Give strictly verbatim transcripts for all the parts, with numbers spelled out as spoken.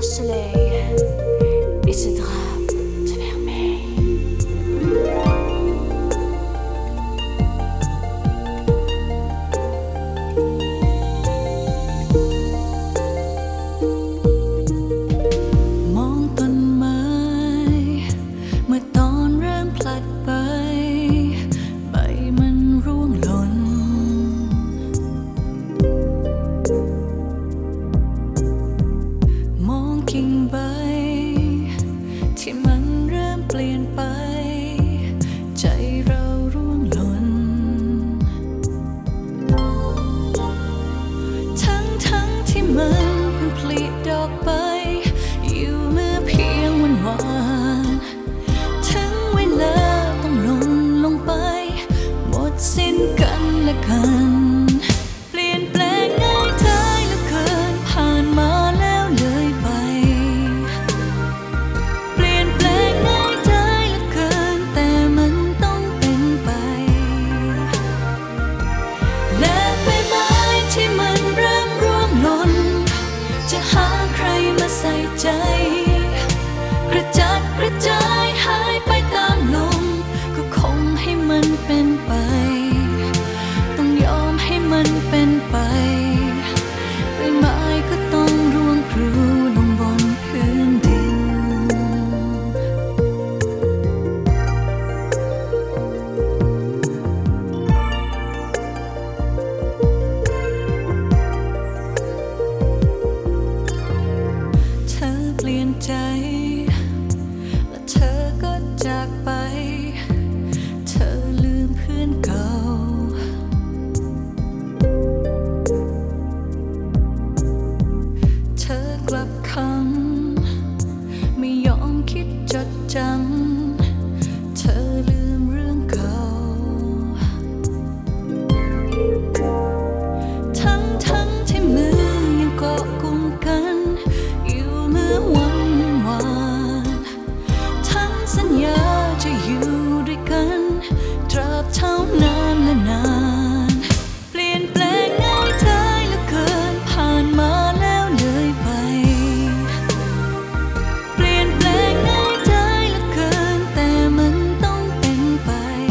soleil et ce drap de vermeil. มองต้นไม้เมื่อตอนเริ่มผลัดใบใบมันร่วงหล่นมองกิ่งใบที่มันเริ่มเปลี่ยนไปใจเราร่วงหล่นทั้งทั้งที่มันเพิ่งผลิดอกใบอยู่เมื่อเพียงวันวานถึงเวลาต้องหล่นลงไปหมดสิ้นกันและกันเปลี่ยนแปลงง่ายดายเหลือเกินผ่านมาแล้วเลยไปเปลี่ยนแปลงง่ายดายเหลือเกินแต่มันต้องเป็นไปและใบไม้ที่มันเริ่มร่วงหล่นจะหาใครมาใส่ใจกระจัดกระจายหายไปตามลมก็คงให้มันเป็นไปต้องยอมให้มันเป็นไปใบไม้ก็ต้องร่วงพลูลงบนพื้นดินเธอเปลี่ยนใจและเธอก็จากไปเธอลืมเพื่อนเก่าเธอกลับคำไม่ยอมคิดจดจำเธอลืมเรื่องเก่าทั้งทั้งที่มือยังเกาะกุมกันอยู่เมื่อวันวานทั้งสัญญาจะอยู่ด้วยกันตราบเท่านานและนานเปลี่ยนแปลงง่ายดายเหลือเกินผ่านมาแล้วเลยไปเปลี่ยนแปลงง่ายดายเหลือเกินแต่มันต้องเป็นไป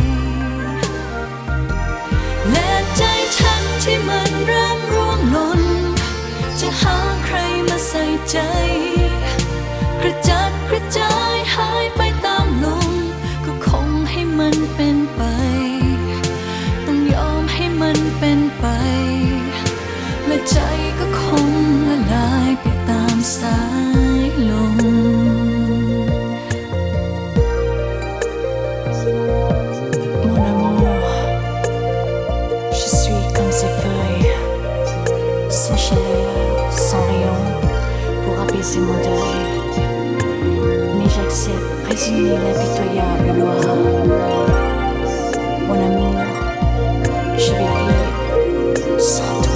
และใจฉันที่มันเริ่มร่วงหล่นจะหาใครมาใส่ใจกระจัดกระจายหายไปตามลมก็คงให้มันเป็นไปต้องยอมให้มันเป็นไปและใจก็คงละลายไปตามสายลม Mon amour, je suis comme ces feuilles, sans chaleur, sans rayon, pour apaiser mon deuil. Mais j'accepte, résigner l'impitoyable loi. Mon amour, je vais vivre sans toi.